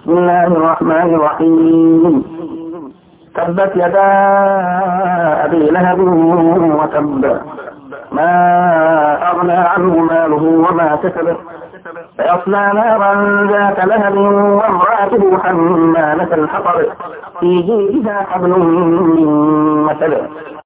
بسم الله الرحمن الرحيم تبت يدا أبي لهب وتب ما أغنى عنه ماله وما كسب سيصلى نارا ذات لهب وامرأته حمالة الحطب في جيدها حبل من مسد